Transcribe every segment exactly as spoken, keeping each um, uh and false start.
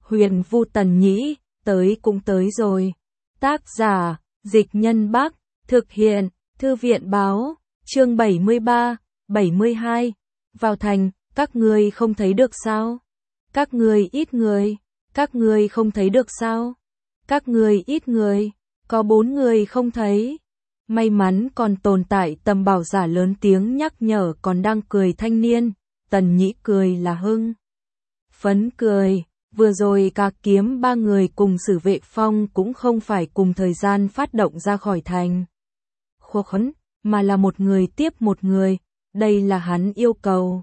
Huyền Vu Tần Nhĩ, tới cũng tới rồi. Tác giả, Dịch Nhân Bắc, thực hiện, Thư viện Báo, chương bảy mươi ba, bảy mươi hai. Vào thành, các ngươi không thấy được sao? Các ngươi ít người, các ngươi không thấy được sao? Các ngươi ít người, có bốn người không thấy. May mắn còn tồn tại Tầm Bảo giả lớn tiếng nhắc nhở còn đang cười thanh niên. Tần Nhĩ cười là hưng phấn cười, vừa rồi cả kiếm ba người cùng Sử Vệ Phong cũng không phải cùng thời gian phát động ra khỏi thành Khô Khấn, mà là một người tiếp một người, đây là hắn yêu cầu.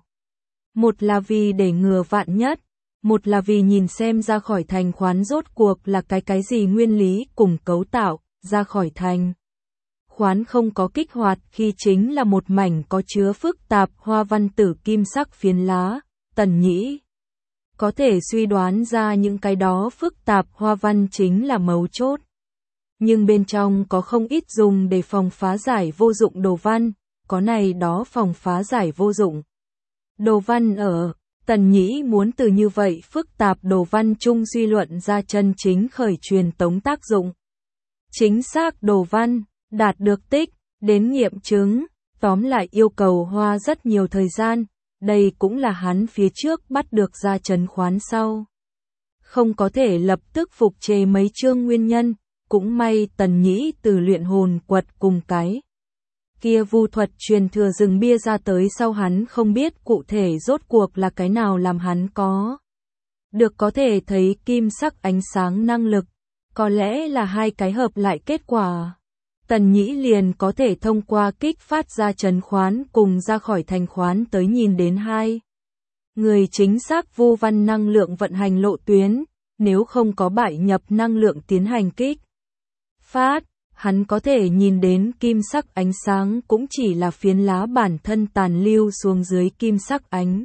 Một là vì để ngừa vạn nhất, một là vì nhìn xem ra khỏi thành khoán rốt cuộc là cái cái gì nguyên lý cùng cấu tạo, ra khỏi thành khoán không có kích hoạt khi chính là một mảnh có chứa phức tạp hoa văn tử kim sắc phiến lá. Tần Nhĩ có thể suy đoán ra những cái đó phức tạp hoa văn chính là mấu chốt. Nhưng bên trong có không ít dùng để phòng phá giải vô dụng đồ văn, có này đó phòng phá giải vô dụng đồ văn ở. Tần Nhĩ muốn từ như vậy phức tạp đồ văn chung suy luận ra chân chính khởi truyền tống tác dụng. Chính xác đồ văn, đạt được tích, đến nghiệm chứng, tóm lại yêu cầu hoa rất nhiều thời gian, đây cũng là hắn phía trước bắt được ra trấn khoán sau. Không có thể lập tức phục chế mấy chương nguyên nhân, cũng may Tần Nhĩ từ luyện hồn quật cùng cái kia vu thuật truyền thừa rừng bia ra tới sau hắn không biết cụ thể rốt cuộc là cái nào làm hắn có được có thể thấy kim sắc ánh sáng năng lực, có lẽ là hai cái hợp lại kết quả. Tần Nhĩ liền có thể thông qua kích phát ra trấn khoán cùng ra khỏi thành khoán tới nhìn đến hai người chính xác vu văn năng lượng vận hành lộ tuyến, nếu không có bại nhập năng lượng tiến hành kích phát, hắn có thể nhìn đến kim sắc ánh sáng cũng chỉ là phiến lá bản thân tàn lưu xuống dưới kim sắc ánh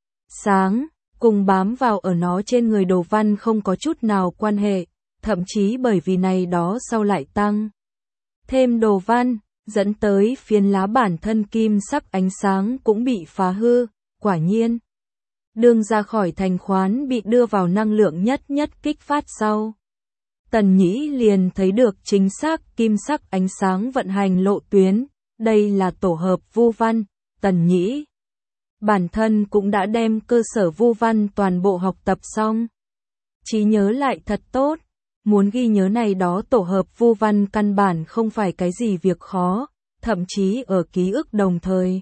sáng, cùng bám vào ở nó trên người đồ văn không có chút nào quan hệ, thậm chí bởi vì này đó sau lại tăng thêm đồ văn, dẫn tới phiến lá bản thân kim sắc ánh sáng cũng bị phá hư. Quả nhiên, đường ra khỏi thành khoán bị đưa vào năng lượng nhất nhất kích phát sau. Tần Nhĩ liền thấy được chính xác kim sắc ánh sáng vận hành lộ tuyến, đây là tổ hợp vu văn. Tần Nhĩ bản thân cũng đã đem cơ sở vu văn toàn bộ học tập xong. Trí nhớ lại thật tốt. Muốn ghi nhớ này đó tổ hợp vu văn căn bản không phải cái gì việc khó, thậm chí ở ký ức đồng thời.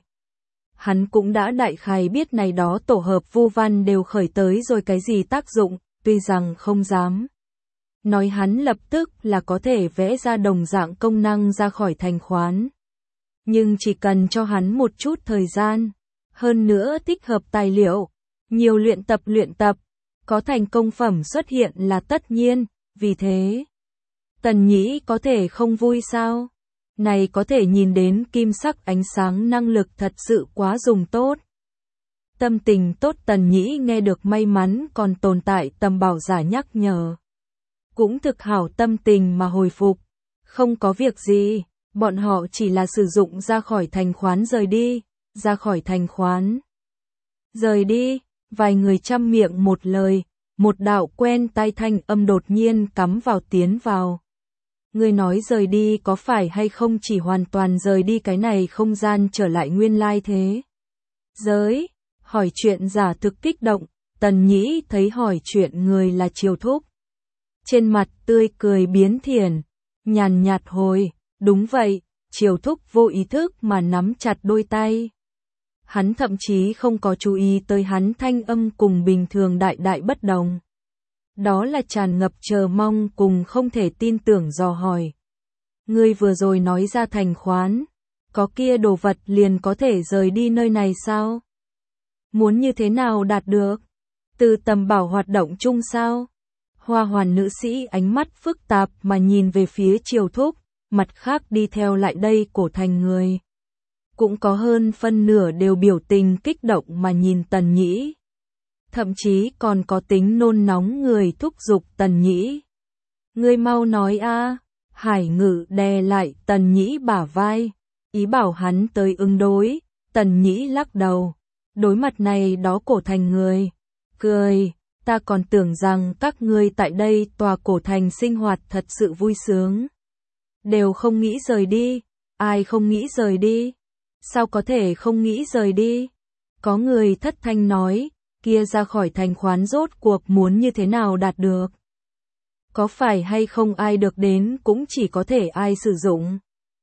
Hắn cũng đã đại khái biết này đó tổ hợp vu văn đều khởi tới rồi cái gì tác dụng, tuy rằng không dám nói hắn lập tức là có thể vẽ ra đồng dạng công năng ra khỏi thành khoán. Nhưng chỉ cần cho hắn một chút thời gian, hơn nữa tích hợp tài liệu, nhiều luyện tập luyện tập, có thành công phẩm xuất hiện là tất nhiên. Vì thế, Tần Nhĩ có thể không vui sao? Này có thể nhìn đến kim sắc ánh sáng năng lực thật sự quá dùng tốt. Tâm tình tốt Tần Nhĩ nghe được may mắn còn tồn tại Tầm Bảo giả nhắc nhở. Cũng thực hảo tâm tình mà hồi phục. Không có việc gì, bọn họ chỉ là sử dụng ra khỏi thành khoán rời đi, ra khỏi thành khoán. Rời đi, vài người trăm miệng một lời. Một đạo quen tai thanh âm đột nhiên cắm vào tiến vào. Người nói rời đi có phải hay không chỉ hoàn toàn rời đi cái này không gian trở lại nguyên lai thế? Giới, hỏi chuyện giả thực kích động, Tần Nhĩ thấy hỏi chuyện người là Triều Thúc. Trên mặt tươi cười biến thiền, nhàn nhạt hồi, đúng vậy, Triều Thúc vô ý thức mà nắm chặt đôi tay. Hắn thậm chí không có chú ý tới hắn thanh âm cùng bình thường đại đại bất đồng. Đó là tràn ngập chờ mong cùng không thể tin tưởng dò hỏi. Ngươi vừa rồi nói ra thành khoán, có kia đồ vật liền có thể rời đi nơi này sao? Muốn như thế nào đạt được? Từ Tầm Bảo hoạt động chung sao? Hoa Hoàn nữ sĩ ánh mắt phức tạp mà nhìn về phía Triều Thúc, mặt khác đi theo lại đây cổ thành người. Cũng có hơn phân nửa đều biểu tình kích động mà nhìn Tần Nhĩ. Thậm chí còn có tính nôn nóng người thúc giục Tần Nhĩ. Ngươi mau nói a. Hải Ngự đè lại Tần Nhĩ bả vai, ý bảo hắn tới ứng đối. Tần Nhĩ lắc đầu. Đối mặt này đó cổ thành người, cười, ta còn tưởng rằng các ngươi tại đây tòa cổ thành sinh hoạt thật sự vui sướng. Đều không nghĩ rời đi, ai không nghĩ rời đi? Sao có thể không nghĩ rời đi? Có người thất thanh nói, kia ra khỏi thành khoán rốt cuộc muốn như thế nào đạt được? Có phải hay không ai được đến cũng chỉ có thể ai sử dụng.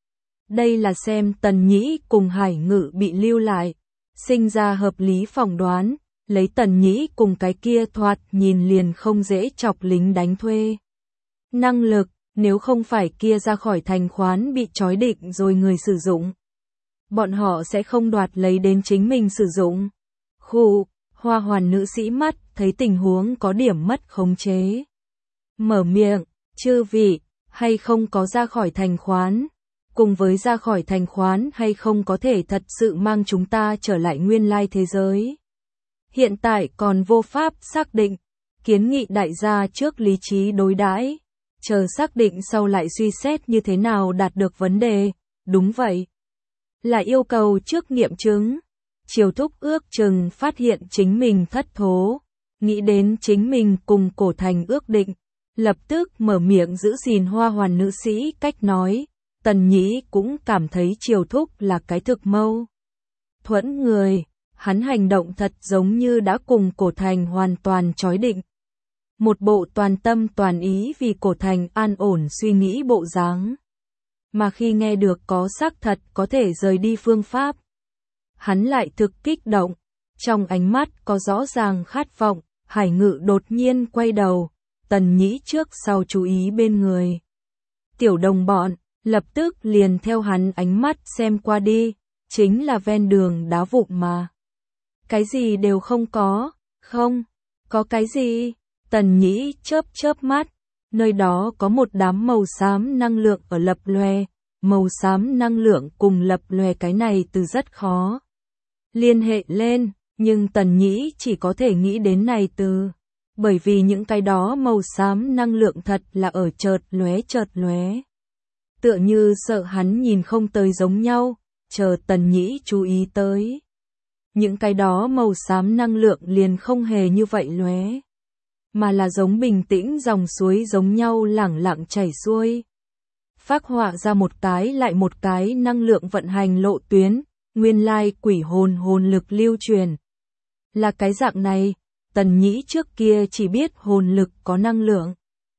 Đây là xem Tần Nhĩ cùng Hải Ngự bị lưu lại, sinh ra hợp lý phỏng đoán, lấy Tần Nhĩ cùng cái kia thoạt nhìn liền không dễ chọc lính đánh thuê. Năng lực, nếu không phải kia ra khỏi thành khoán bị trói định rồi người sử dụng, bọn họ sẽ không đoạt lấy đến chính mình sử dụng. Khụ, Hoa Hoàn nữ sĩ mắt thấy tình huống có điểm mất khống chế. Mở miệng, chư vị, hay không có ra khỏi thành khoán, cùng với ra khỏi thành khoán hay không có thể thật sự mang chúng ta trở lại nguyên lai thế giới. Hiện tại còn vô pháp xác định, kiến nghị đại gia trước lý trí đối đãi, chờ xác định sau lại suy xét như thế nào đạt được vấn đề, đúng vậy. Là yêu cầu trước nghiệm chứng. Triều Thúc ước chừng phát hiện chính mình thất thố, nghĩ đến chính mình cùng cổ thành ước định, lập tức mở miệng giữ gìn Hoa Hoàn nữ sĩ cách nói. Tần Nhĩ cũng cảm thấy Triều Thúc là cái thực mâu thuẫn người, hắn hành động thật giống như đã cùng cổ thành hoàn toàn trói định. Một bộ toàn tâm toàn ý vì cổ thành an ổn suy nghĩ bộ dáng. Mà khi nghe được có xác thật có thể rời đi phương pháp, hắn lại thực kích động, trong ánh mắt có rõ ràng khát vọng. Hải Ngự đột nhiên quay đầu, Tần Nhĩ trước sau chú ý bên người. Tiểu đồng bọn, lập tức liền theo hắn ánh mắt xem qua đi, chính là ven đường đá vụn mà. Cái gì đều không có, không, có cái gì? Tần Nhĩ chớp chớp mắt, nơi đó có một đám màu xám năng lượng ở lập lòe, màu xám năng lượng cùng lập lòe cái này từ rất khó liên hệ lên, nhưng Tần Nhĩ chỉ có thể nghĩ đến này từ, bởi vì những cái đó màu xám năng lượng thật là ở chợt lóe chợt lóe. Tựa như sợ hắn nhìn không tới giống nhau, chờ Tần Nhĩ chú ý tới. Những cái đó màu xám năng lượng liền không hề như vậy lóe, mà là giống bình tĩnh dòng suối giống nhau lẳng lặng chảy xuôi. Phác họa ra một cái lại một cái năng lượng vận hành lộ tuyến, nguyên lai quỷ hồn hồn lực lưu truyền. Là cái dạng này, Tần Nhĩ trước kia chỉ biết hồn lực có năng lượng.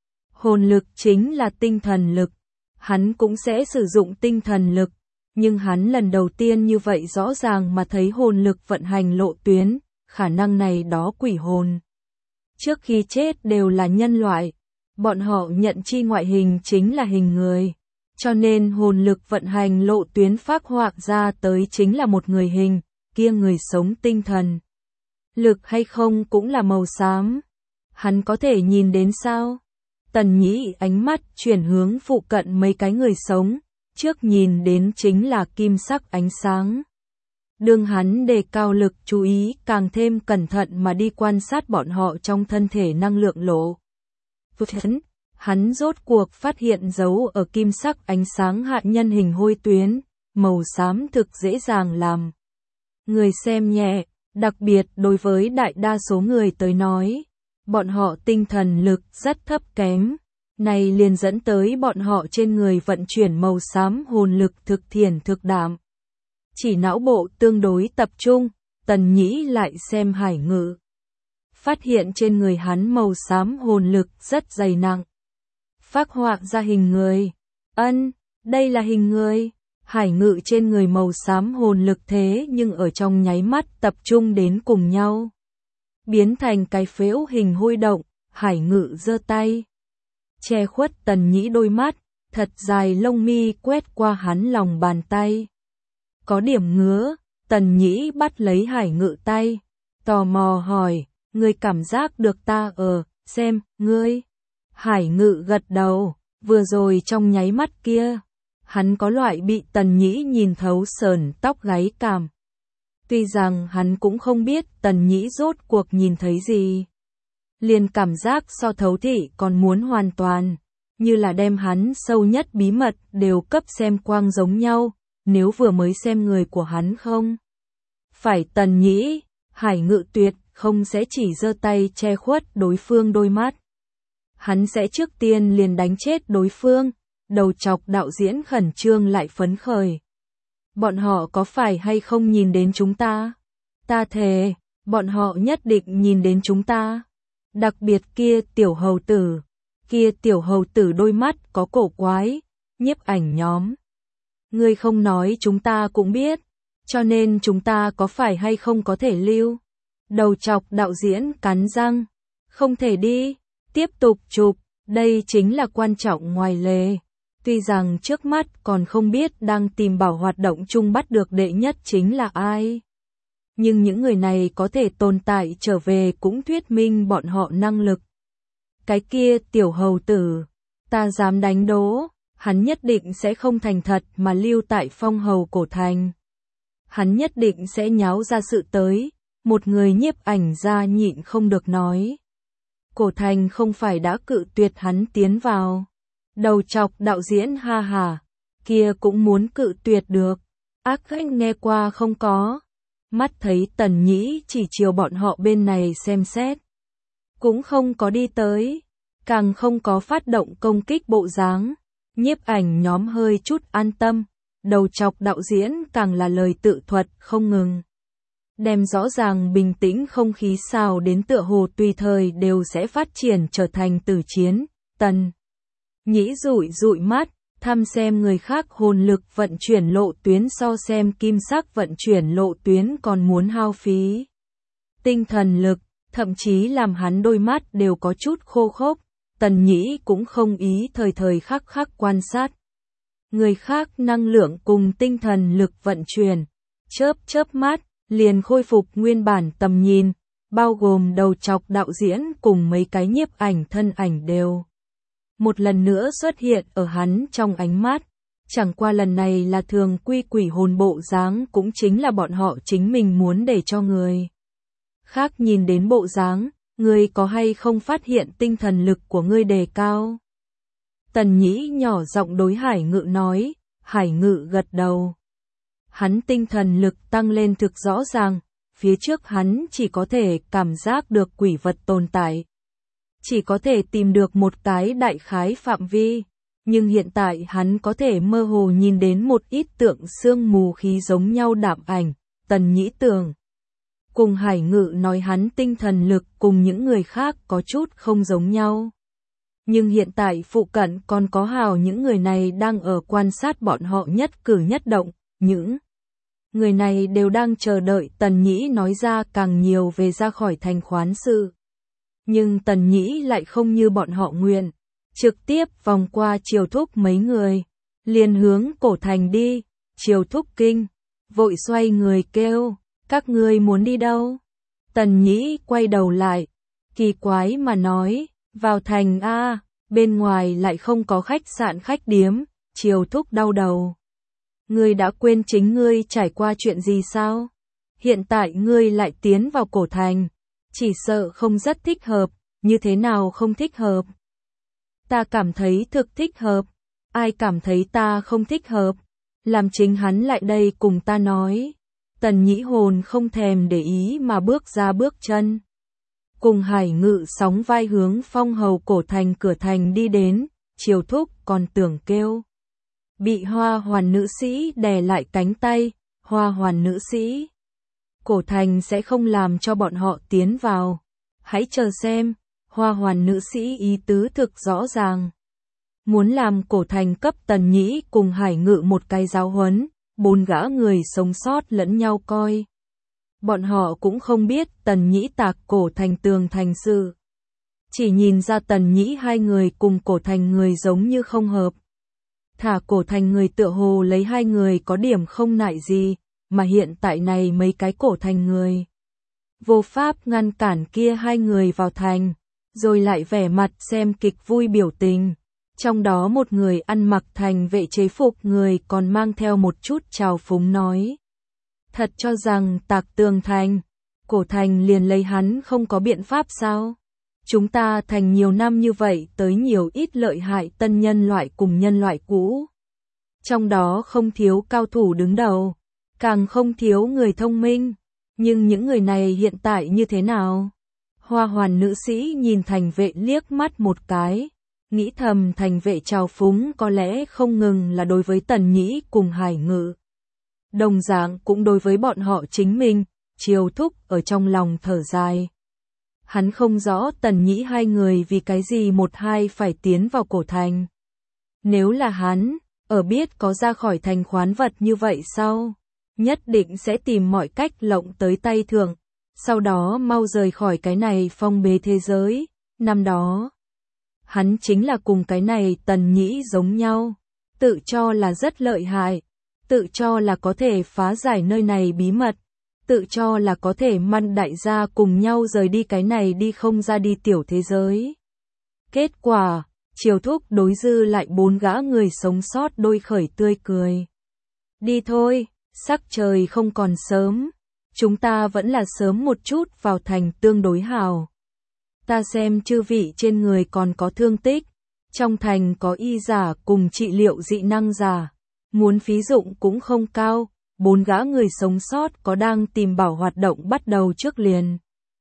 Hồn lực chính là tinh thần lực, hắn cũng sẽ sử dụng tinh thần lực, nhưng hắn lần đầu tiên như vậy rõ ràng mà thấy hồn lực vận hành lộ tuyến, khả năng này đó quỷ hồn. Trước khi chết đều là nhân loại, bọn họ nhận chi ngoại hình chính là hình người, cho nên hồn lực vận hành lộ tuyến phác họa ra tới chính là một người hình, kia người sống tinh thần. Lực hay không cũng là màu xám. Hắn có thể nhìn đến sao? Tần Nhĩ ánh mắt chuyển hướng phụ cận mấy cái người sống, trước nhìn đến chính là kim sắc ánh sáng. Đương hắn đề cao lực chú ý càng thêm cẩn thận mà đi quan sát bọn họ trong thân thể năng lượng lộ. Hắn, hắn rốt cuộc phát hiện dấu ở kim sắc ánh sáng hạ nhân hình hôi tuyến, màu xám thực dễ dàng làm người xem nhẹ, đặc biệt đối với đại đa số người tới nói, bọn họ tinh thần lực rất thấp kém, này liền dẫn tới bọn họ trên người vận chuyển màu xám hồn lực thực thiển thực đạm. Chỉ não bộ tương đối tập trung, Tần Nhĩ lại xem Hải Ngự. Phát hiện trên người hắn màu xám hồn lực rất dày nặng. Phác họa ra hình người. Ân, đây là hình người. Hải Ngự trên người màu xám hồn lực thế nhưng ở trong nháy mắt tập trung đến cùng nhau. Biến thành cái phễu hình hôi động, Hải Ngự giơ tay. Che khuất Tần Nhĩ đôi mắt, thật dài lông mi quét qua hắn lòng bàn tay. Có điểm ngứa, Tần Nhĩ bắt lấy Hải Ngự tay, tò mò hỏi, ngươi cảm giác được ta ở, xem, ngươi. Hải Ngự gật đầu, vừa rồi trong nháy mắt kia, hắn có loại bị Tần Nhĩ nhìn thấu sờn tóc gáy cảm. Tuy rằng hắn cũng không biết Tần Nhĩ rốt cuộc nhìn thấy gì. Liền cảm giác so thấu thị còn muốn hoàn toàn, như là đem hắn sâu nhất bí mật đều cấp xem quang giống nhau, nếu vừa mới xem người của hắn không. Phải Tần Nhĩ, Hải Ngự tuyệt không sẽ chỉ giơ tay che khuất đối phương đôi mắt. Hắn sẽ trước tiên liền đánh chết đối phương. Đầu chọc đạo diễn khẩn trương lại phấn khởi. Bọn họ có phải hay không nhìn đến chúng ta? Ta thề, bọn họ nhất định nhìn đến chúng ta. Đặc biệt kia tiểu hầu tử. Kia tiểu hầu tử đôi mắt có cổ quái. Nhiếp ảnh nhóm. Ngươi không nói chúng ta cũng biết. Cho nên chúng ta có phải hay không có thể lưu? Đầu chọc đạo diễn cắn răng. Không thể đi. Tiếp tục chụp. Đây chính là quan trọng ngoài lề. Tuy rằng trước mắt còn không biết đang tìm bảo hoạt động chung bắt được đệ nhất chính là ai. Nhưng những người này có thể tồn tại trở về cũng thuyết minh bọn họ năng lực. Cái kia tiểu hầu tử, ta dám đánh đố, hắn nhất định sẽ không thành thật mà lưu tại phong hầu cổ thành. Hắn nhất định sẽ nháo ra sự tới, một người nhiếp ảnh ra nhịn không được nói. Cổ thành không phải đã cự tuyệt hắn tiến vào. Đầu chọc đạo diễn ha hà, kia cũng muốn cự tuyệt được. Ác khách nghe qua không có. Mắt thấy Tần Nhĩ chỉ chiều bọn họ bên này xem xét. Cũng không có đi tới. Càng không có phát động công kích bộ dáng. Nhiếp ảnh nhóm hơi chút an tâm. Đầu chọc đạo diễn càng là lời tự thuật không ngừng. Đem rõ ràng bình tĩnh không khí xào đến tựa hồ tùy thời đều sẽ phát triển trở thành tử chiến. Tần Nhĩ dụi dụi mắt, thăm xem người khác hồn lực vận chuyển lộ tuyến so xem kim sắc vận chuyển lộ tuyến còn muốn hao phí. Tinh thần lực, thậm chí làm hắn đôi mắt đều có chút khô khốc, Tần Nhĩ cũng không ý thời thời khắc khắc quan sát. Người khác năng lượng cùng tinh thần lực vận chuyển, chớp chớp mắt, liền khôi phục nguyên bản tầm nhìn, bao gồm đầu chọc đạo diễn cùng mấy cái nhiếp ảnh thân ảnh đều. Một lần nữa xuất hiện ở hắn trong ánh mắt, chẳng qua lần này là thường quy quỷ hồn bộ dáng cũng chính là bọn họ chính mình muốn để cho người khác nhìn đến bộ dáng, ngươi có hay không phát hiện tinh thần lực của ngươi đề cao? Tần Nhĩ nhỏ giọng đối Hải Ngự nói, Hải Ngự gật đầu. Hắn tinh thần lực tăng lên thực rõ ràng, phía trước hắn chỉ có thể cảm giác được quỷ vật tồn tại. Chỉ có thể tìm được một cái đại khái phạm vi, nhưng hiện tại hắn có thể mơ hồ nhìn đến một ít tượng sương mù khí giống nhau đạm ảnh. Tần Nhĩ tưởng, cùng Hải Ngự nói hắn tinh thần lực cùng những người khác có chút không giống nhau. Nhưng hiện tại phụ cận còn có hào những người này đang ở quan sát bọn họ nhất cử nhất động, những người này đều đang chờ đợi Tần Nhĩ nói ra càng nhiều về ra khỏi thành khoán sự. Nhưng Tần Nhĩ lại không như bọn họ nguyện, trực tiếp vòng qua Triều Thúc mấy người, liền hướng cổ thành đi. Triều Thúc kinh, vội xoay người kêu, các ngươi muốn đi đâu? Tần Nhĩ quay đầu lại, kỳ quái mà nói, vào thành a, bên ngoài lại không có khách sạn khách điếm. Triều Thúc đau đầu. Ngươi đã quên chính ngươi trải qua chuyện gì sao? Hiện tại ngươi lại tiến vào cổ thành. Chỉ sợ không rất thích hợp, như thế nào không thích hợp? Ta cảm thấy thực thích hợp, ai cảm thấy ta không thích hợp? Làm chính hắn lại đây cùng ta nói. Tần Nhĩ hồn không thèm để ý mà bước ra bước chân. Cùng Hải Ngự sóng vai hướng phong hầu cổ thành cửa thành đi đến, Triều Thúc còn tưởng kêu. Bị Hoa Hoàn nữ sĩ đè lại cánh tay, Hoa Hoàn nữ sĩ. Cổ thành sẽ không làm cho bọn họ tiến vào. Hãy chờ xem, Hoa Hoàn nữ sĩ ý tứ thực rõ ràng. Muốn làm cổ thành cấp Tần Nhĩ cùng Hải Ngự một cái giáo huấn, bốn gã người sống sót lẫn nhau coi. Bọn họ cũng không biết Tần Nhĩ tạc cổ thành tường thành sự. Chỉ nhìn ra Tần Nhĩ hai người cùng cổ thành người giống như không hợp. Thả cổ thành người tựa hồ lấy hai người có điểm không nại gì, mà hiện tại này mấy cái cổ thành người. Vô pháp ngăn cản kia hai người vào thành, rồi lại vẻ mặt xem kịch vui biểu tình. Trong đó một người ăn mặc thành vệ chế phục người còn mang theo một chút trào phúng nói. Thật cho rằng tạc tường thành, cổ thành liền lấy hắn không có biện pháp sao? Chúng ta thành nhiều năm như vậy tới nhiều ít lợi hại tân nhân loại cùng nhân loại cũ. Trong đó không thiếu cao thủ đứng đầu, càng không thiếu người thông minh. Nhưng những người này hiện tại như thế nào? Hoa hoàn nữ sĩ nhìn Thành Vệ liếc mắt một cái, nghĩ thầm Thành Vệ trào phúng có lẽ không ngừng là đối với Tần Nhĩ cùng Hải Ngự. Đồng dạng cũng đối với bọn họ chính mình, Triều Thúc ở trong lòng thở dài. Hắn không rõ Tần Nhĩ hai người vì cái gì một hai phải tiến vào cổ thành. Nếu là hắn, ở biết có ra khỏi thành khoán vật như vậy sau, nhất định sẽ tìm mọi cách lộng tới tay thượng, sau đó mau rời khỏi cái này phong bế thế giới. Năm đó, hắn chính là cùng cái này Tần Nhĩ giống nhau, tự cho là rất lợi hại, tự cho là có thể phá giải nơi này bí mật, tự cho là có thể mang đại gia cùng nhau rời đi cái này đi không ra đi tiểu thế giới. Kết quả, Triều Thúc đối dư lại bốn gã người sống sót đôi khởi tươi cười. Đi thôi, sắc trời không còn sớm, chúng ta vẫn là sớm một chút vào thành tương đối hào. Ta xem chư vị trên người còn có thương tích, trong thành có y giả cùng trị liệu dị năng giả, muốn phí dụng cũng không cao. Bốn gã người sống sót có đang tìm bảo hoạt động bắt đầu trước liền.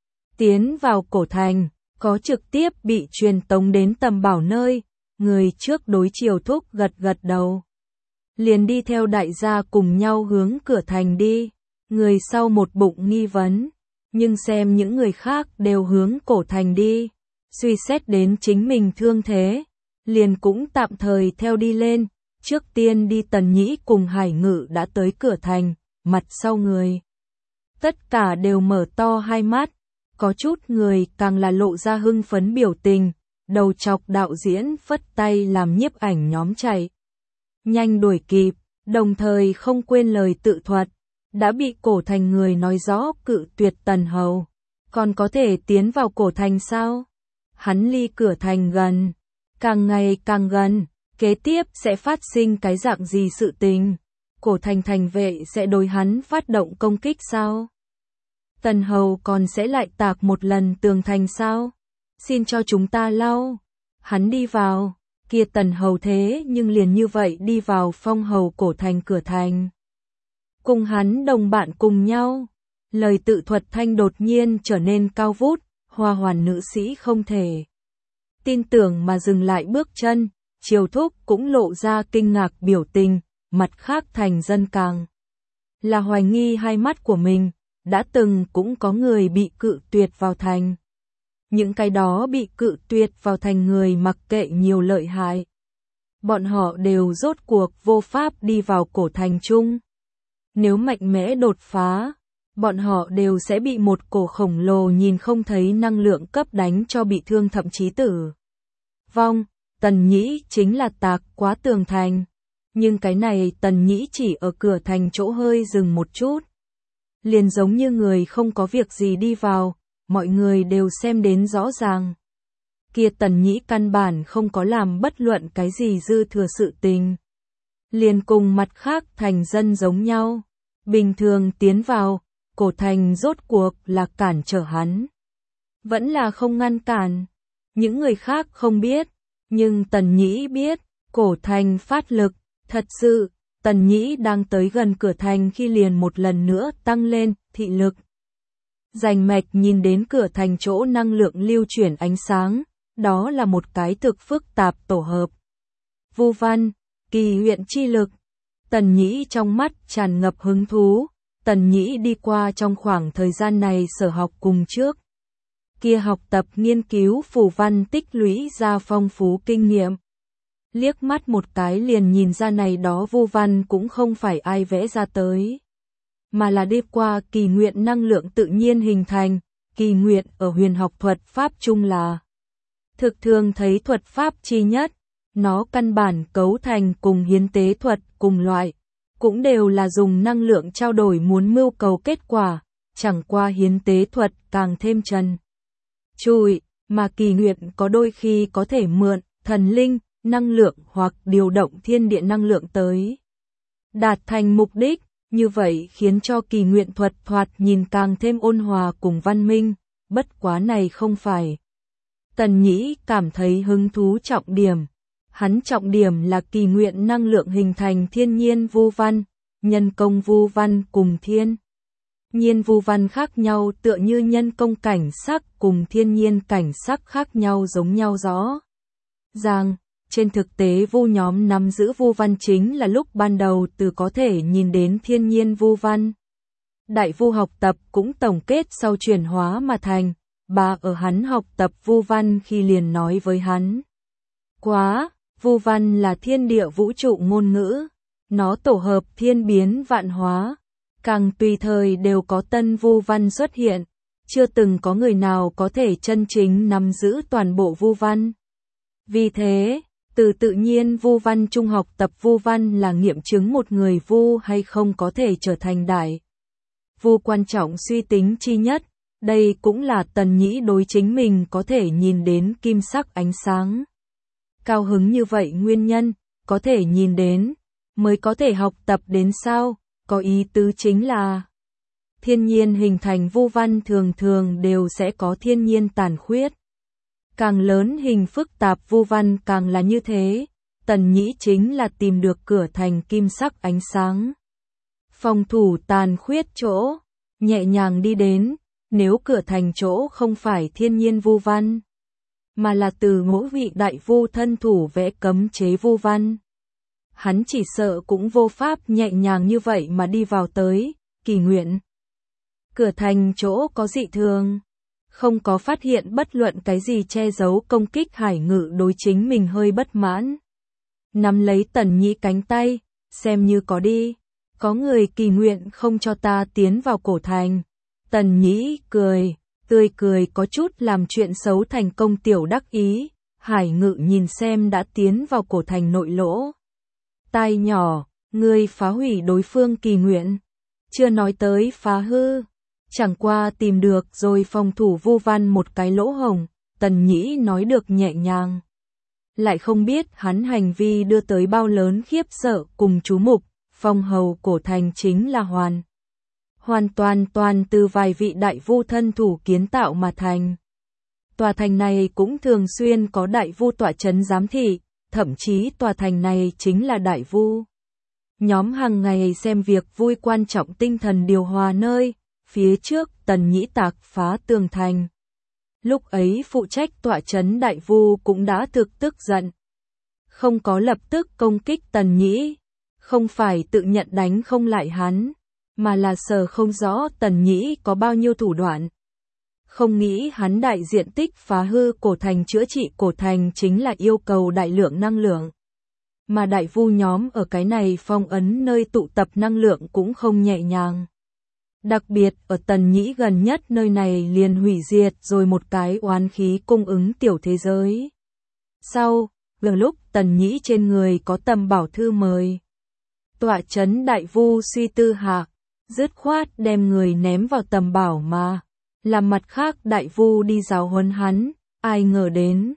Tiến vào cổ thành, có trực tiếp bị truyền tống đến tầm bảo nơi, người trước đối Triều Thúc gật gật đầu. Liền đi theo đại gia cùng nhau hướng cửa thành đi, người sau một bụng nghi vấn, nhưng xem những người khác đều hướng cổ thành đi, suy xét đến chính mình thương thế, liền cũng tạm thời theo đi lên. Trước tiên đi Tần Nhĩ cùng Hải Ngự đã tới cửa thành, mặt sau người. Tất cả đều mở to hai mắt, có chút người càng là lộ ra hưng phấn biểu tình, đầu chọc đạo diễn phất tay làm nhiếp ảnh nhóm chạy. Nhanh đuổi kịp, đồng thời không quên lời tự thuật, đã bị cổ thành người nói rõ cự tuyệt Tần Hầu. Còn có thể tiến vào cổ thành sao? Hắn ly cửa thành gần, càng ngày càng gần. Kế tiếp sẽ phát sinh cái dạng gì sự tình? Cổ thành thành vệ sẽ đối hắn phát động công kích sao? Tần Hầu còn sẽ lại tạc một lần tường thành sao? Xin cho chúng ta lau. Hắn đi vào, kia Tần Hầu thế nhưng liền như vậy đi vào phong hầu cổ thành cửa thành. Cùng hắn đồng bạn cùng nhau, lời tự thuật thanh đột nhiên trở nên cao vút, hoa hoàn nữ sĩ không thể tin tưởng mà dừng lại bước chân. Triều Thúc cũng lộ ra kinh ngạc biểu tình, mặt khác thành dân càng là hoài nghi hai mắt của mình, đã từng cũng có người bị cự tuyệt vào thành. Những cái đó bị cự tuyệt vào thành người mặc kệ nhiều lợi hại. Bọn họ đều rốt cuộc vô pháp đi vào cổ thành chung. Nếu mạnh mẽ đột phá, bọn họ đều sẽ bị một cổ khổng lồ nhìn không thấy năng lượng cấp đánh cho bị thương thậm chí tử vong. Tần Nhĩ chính là tạc quá tường thành, nhưng cái này Tần Nhĩ chỉ ở cửa thành chỗ hơi dừng một chút. Liền giống như người không có việc gì đi vào, mọi người đều xem đến rõ ràng. Kia Tần Nhĩ căn bản không có làm bất luận cái gì dư thừa sự tình. Liền cùng mặt khác thành dân giống nhau, bình thường tiến vào, cổ thành rốt cuộc là cản trở hắn. Vẫn là không ngăn cản, những người khác không biết. Nhưng Tần Nhĩ biết, cổ thành phát lực, thật sự, Tần Nhĩ đang tới gần cửa thành khi liền một lần nữa tăng lên thị lực. Rành mạch nhìn đến cửa thành chỗ năng lượng lưu chuyển ánh sáng, đó là một cái thực phức tạp tổ hợp. Vu văn, kỳ huyện chi lực. Tần Nhĩ trong mắt tràn ngập hứng thú, Tần Nhĩ đi qua trong khoảng thời gian này sở học cùng trước. Kia học tập nghiên cứu phù văn tích lũy ra phong phú kinh nghiệm. Liếc mắt một cái liền nhìn ra này đó vu văn cũng không phải ai vẽ ra tới, mà là đi qua kỳ nguyện năng lượng tự nhiên hình thành. Kỳ nguyện ở huyền học thuật pháp chung là thực thường thấy thuật pháp chi nhất, nó căn bản cấu thành cùng hiến tế thuật cùng loại, cũng đều là dùng năng lượng trao đổi muốn mưu cầu kết quả, chẳng qua hiến tế thuật càng thêm trần trụi, mà kỳ nguyện có đôi khi có thể mượn thần linh, năng lượng hoặc điều động thiên địa năng lượng tới đạt thành mục đích, như vậy khiến cho kỳ nguyện thuật thoạt nhìn càng thêm ôn hòa cùng văn minh, bất quá này không phải Tần Nhĩ cảm thấy hứng thú trọng điểm. Hắn trọng điểm là kỳ nguyện năng lượng hình thành thiên nhiên vu văn, nhân công vu văn cùng thiên nhiên vu văn khác nhau tựa như nhân công cảnh sắc cùng thiên nhiên cảnh sắc khác nhau giống nhau rõ ràng. Trên thực tế vu nhóm nắm giữ vu văn chính là lúc ban đầu từ có thể nhìn đến thiên nhiên vu văn. Đại vu học tập cũng tổng kết sau chuyển hóa mà thành, bà ở hắn học tập vu văn khi liền nói với hắn. Quá, vu văn là thiên địa vũ trụ ngôn ngữ, nó tổ hợp thiên biến vạn hóa, càng tùy thời đều có tân vu văn xuất hiện, chưa từng có người nào có thể chân chính nắm giữ toàn bộ vu văn. Vì thế, từ tự nhiên vu văn trung học tập vu văn là nghiệm chứng một người vu hay không có thể trở thành đại vu quan trọng suy tính chi nhất. Đây cũng là Tần Nhĩ đối chính mình có thể nhìn đến kim sắc ánh sáng cao hứng như vậy nguyên nhân, có thể nhìn đến, mới có thể học tập đến sao, có ý tứ chính là thiên nhiên hình thành vu văn thường thường đều sẽ có thiên nhiên tàn khuyết. Càng lớn hình phức tạp vu văn càng là như thế, Tần Nhĩ chính là tìm được cửa thành kim sắc ánh sáng. Phòng thủ tàn khuyết chỗ, nhẹ nhàng đi đến, nếu cửa thành chỗ không phải thiên nhiên vu văn, mà là từ mỗi vị đại vu thân thủ vẽ cấm chế vu văn. Hắn chỉ sợ cũng vô pháp nhẹ nhàng như vậy mà đi vào tới, kỳ nguyện. Cửa thành chỗ có dị thường, không có phát hiện bất luận cái gì che giấu công kích Hải Ngự đối chính mình hơi bất mãn. Nắm lấy Tần Nhĩ cánh tay, xem như có đi, có người kỳ nguyện không cho ta tiến vào cổ thành. Tần Nhĩ cười, tươi cười có chút làm chuyện xấu thành công tiểu đắc ý, Hải Ngự nhìn xem đã tiến vào cổ thành nội lỗ. Tai nhỏ, ngươi phá hủy đối phương kỳ nguyện, chưa nói tới phá hư, chẳng qua tìm được rồi phòng thủ vu văn một cái lỗ hổng, Tần Nhĩ nói được nhẹ nhàng. Lại không biết hắn hành vi đưa tới bao lớn khiếp sợ cùng chú mục, phong hầu cổ thành chính là hoàn. Hoàn toàn toàn từ vài vị đại vu thân thủ kiến tạo mà thành. Tòa thành này cũng thường xuyên có đại vu tọa trấn giám thị, thậm chí tòa thành này chính là đại vu. Nhóm hàng ngày xem việc vui quan trọng tinh thần điều hòa nơi, phía trước Tần Nhĩ tạc phá tường thành. Lúc ấy phụ trách tọa trấn đại vu cũng đã thực tức giận. Không có lập tức công kích Tần Nhĩ, không phải tự nhận đánh không lại hắn, mà là sợ không rõ Tần Nhĩ có bao nhiêu thủ đoạn. Không nghĩ hắn đại diện tích phá hư cổ thành chữa trị cổ thành chính là yêu cầu đại lượng năng lượng. Mà đại vu nhóm ở cái này phong ấn nơi tụ tập năng lượng cũng không nhẹ nhàng. Đặc biệt ở Tần Nhĩ gần nhất nơi này liền hủy diệt rồi một cái oán khí cung ứng tiểu thế giới. Sau, gần lúc Tần Nhĩ trên người có tầm bảo thư mời. Tọa trấn đại vu suy tư hạ, dứt khoát đem người ném vào tầm bảo mà. Làm mặt khác đại vu đi giáo huấn hắn, ai ngờ đến.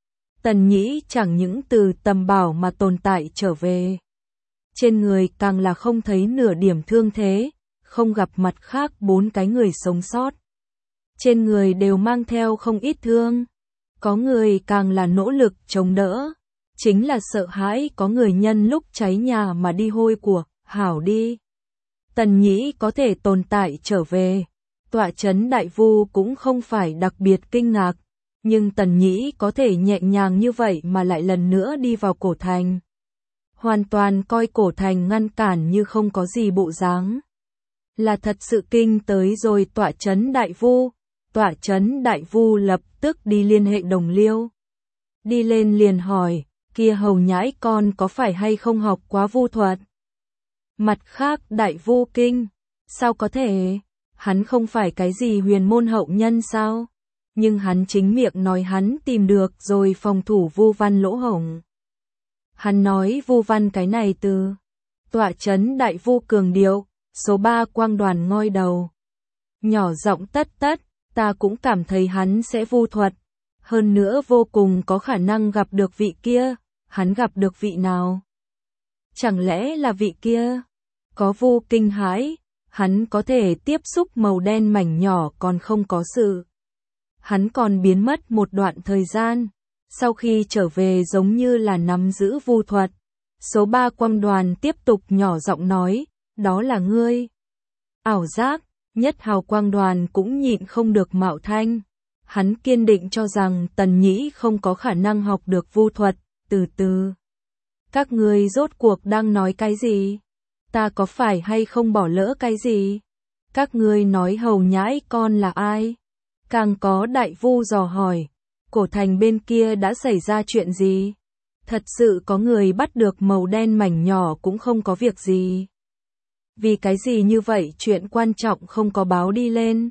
Tần Nhĩ chẳng những từ tầm bảo mà tồn tại trở về. Trên người càng là không thấy nửa điểm thương thế, không gặp mặt khác bốn cái người sống sót. Trên người đều mang theo không ít thương. Có người càng là nỗ lực chống đỡ. Chính là sợ hãi có người nhân lúc cháy nhà mà đi hôi của, hảo đi. Tần Nhĩ có thể tồn tại trở về. Tọa trấn đại vu cũng không phải đặc biệt kinh ngạc, nhưng Tần Nhĩ có thể nhẹ nhàng như vậy mà lại lần nữa đi vào cổ thành. Hoàn toàn coi cổ thành ngăn cản như không có gì bộ dáng. Là thật sự kinh tới rồi tọa trấn đại vu. Tọa trấn đại vu lập tức đi liên hệ đồng liêu. Đi lên liền hỏi, kia hầu nhãi con có phải hay không học quá vu thuật? Mặt khác đại vu kinh, sao có thể? Hắn không phải cái gì huyền môn hậu nhân sao? Nhưng hắn chính miệng nói hắn tìm được rồi phòng thủ vu văn lỗ hổng. Hắn nói vu văn cái này từ. Tọa trấn đại vu cường điệu, số ba quang đoàn ngoi đầu. Nhỏ giọng tất tất, ta cũng cảm thấy hắn sẽ vu thuật. Hơn nữa vô cùng có khả năng gặp được vị kia. Hắn gặp được vị nào? Chẳng lẽ là vị kia? Có vu kinh hãi. Hắn có thể tiếp xúc màu đen mảnh nhỏ còn không có sự. Hắn còn biến mất một đoạn thời gian. Sau khi trở về giống như là nắm giữ vu thuật. Số ba quang đoàn tiếp tục nhỏ giọng nói, đó là ngươi. Ảo giác, Nhất Hào Quang Đoàn cũng nhịn không được mạo thanh. Hắn kiên định cho rằng Tần Nhĩ không có khả năng học được vu thuật, từ từ. Các ngươi rốt cuộc đang nói cái gì? Ta có phải hay không bỏ lỡ cái gì? Các ngươi nói hầu nhãi con là ai? Càng có đại vu dò hỏi, cổ thành bên kia đã xảy ra chuyện gì? Thật sự có người bắt được màu đen mảnh nhỏ cũng không có việc gì. Vì cái gì như vậy chuyện quan trọng không có báo đi lên?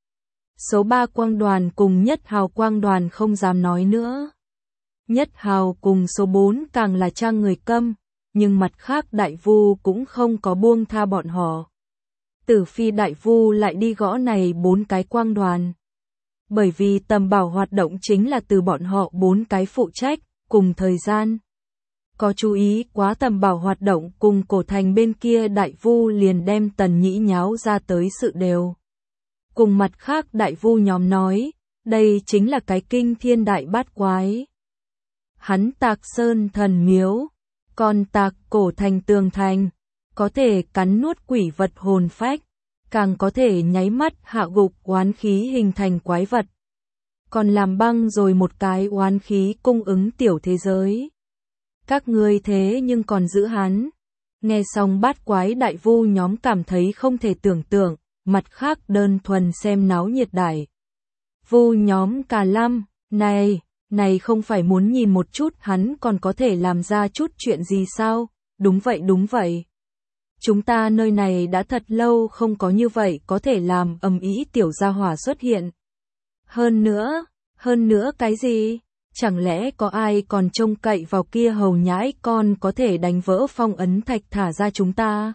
Số ba quang đoàn cùng Nhất Hào Quang Đoàn không dám nói nữa. Nhất Hào cùng số bốn càng là trang người câm, nhưng mặt khác đại vu cũng không có buông tha bọn họ. Tử Phi đại vu lại đi gõ này bốn cái quang đoàn. Bởi vì tầm bảo hoạt động chính là từ bọn họ bốn cái phụ trách, cùng thời gian. Có chú ý quá tầm bảo hoạt động cùng cổ thành bên kia đại vu liền đem Tần Nhĩ nháo ra tới sự đều. Cùng mặt khác đại vu nhóm nói, đây chính là cái kinh thiên đại bát quái. Hắn tạc sơn thần miếu, còn tạc cổ thành tường thành, có thể cắn nuốt quỷ vật hồn phách, càng có thể nháy mắt hạ gục oán khí hình thành quái vật. Còn làm băng rồi một cái oán khí cung ứng tiểu thế giới. Các ngươi thế nhưng còn giữ hắn. Nghe xong bát quái đại vu nhóm cảm thấy không thể tưởng tượng, mặt khác đơn thuần xem náo nhiệt đại. Vu nhóm cả lâm, này, này không phải muốn nhìn một chút hắn còn có thể làm ra chút chuyện gì sao? Đúng vậy đúng vậy. Chúng ta nơi này đã thật lâu không có như vậy có thể làm ầm ĩ tiểu gia hỏa xuất hiện. Hơn nữa, hơn nữa cái gì? Chẳng lẽ có ai còn trông cậy vào kia hầu nhãi con có thể đánh vỡ phong ấn thạch thả ra chúng ta?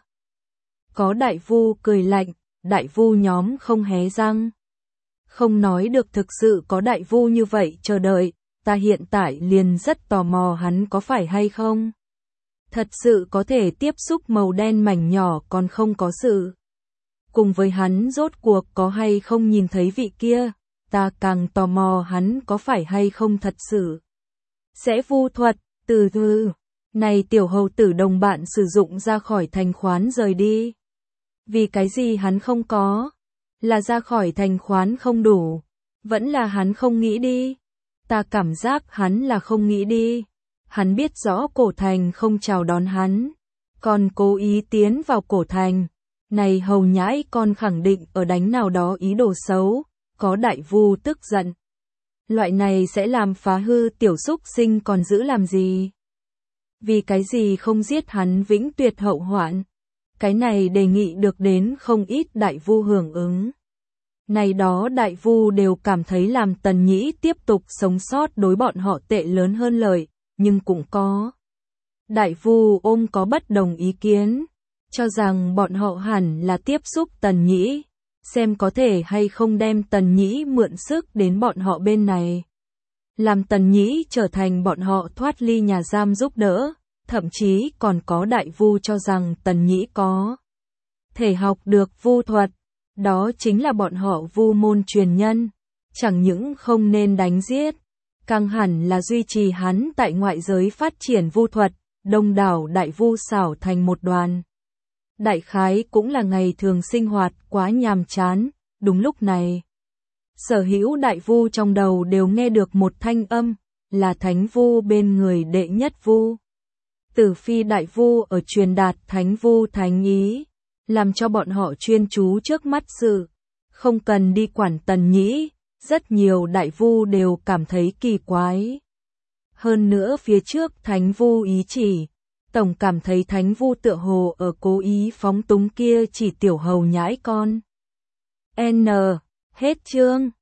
Có đại vu cười lạnh, đại vu nhóm không hé răng. Không nói được thực sự có đại vu như vậy chờ đợi, ta hiện tại liền rất tò mò hắn có phải hay không? Thật sự có thể tiếp xúc màu đen mảnh nhỏ còn không có sự. Cùng với hắn rốt cuộc có hay không nhìn thấy vị kia, ta càng tò mò hắn có phải hay không thật sự. Sẽ vu thuật, từ từ, này tiểu hầu tử đồng bạn sử dụng ra khỏi thành khoán rời đi. Vì cái gì hắn không có? Là ra khỏi thành khoán không đủ, vẫn là hắn không nghĩ đi. Ta cảm giác hắn là không nghĩ đi. Hắn biết rõ cổ thành không chào đón hắn, còn cố ý tiến vào cổ thành. Này hầu nhãi con khẳng định ở đánh nào đó ý đồ xấu, có đại vu tức giận. Loại này sẽ làm phá hư tiểu xúc sinh còn giữ làm gì? Vì cái gì không giết hắn vĩnh tuyệt hậu hoạn? Cái này đề nghị được đến không ít đại vu hưởng ứng. Này đó đại vu đều cảm thấy làm Tần Nhĩ tiếp tục sống sót đối bọn họ tệ lớn hơn lợi, nhưng cũng có. Đại vu ôm có bất đồng ý kiến, cho rằng bọn họ hẳn là tiếp xúc Tần Nhĩ, xem có thể hay không đem Tần Nhĩ mượn sức đến bọn họ bên này. Làm Tần Nhĩ trở thành bọn họ thoát ly nhà giam giúp đỡ, thậm chí còn có đại vu cho rằng Tần Nhĩ có thể học được vu thuật, đó chính là bọn họ vu môn truyền nhân, chẳng những không nên đánh giết, càng hẳn là duy trì hắn tại ngoại giới phát triển vu thuật, đông đảo đại vu xảo thành một đoàn. Đại khái cũng là ngày thường sinh hoạt quá nhàm chán, đúng lúc này. Sở hữu đại vu trong đầu đều nghe được một thanh âm, là thánh vu bên người đệ nhất vu. Tử Phi đại vu ở truyền đạt thánh vu thánh ý, làm cho bọn họ chuyên chú trước mắt sự, không cần đi quản Tần Nhĩ, rất nhiều đại vu đều cảm thấy kỳ quái. Hơn nữa phía trước thánh vu ý chỉ, tổng cảm thấy thánh vu tựa hồ ở cố ý phóng túng kia chỉ tiểu hầu nhãi con. N. Hết chương.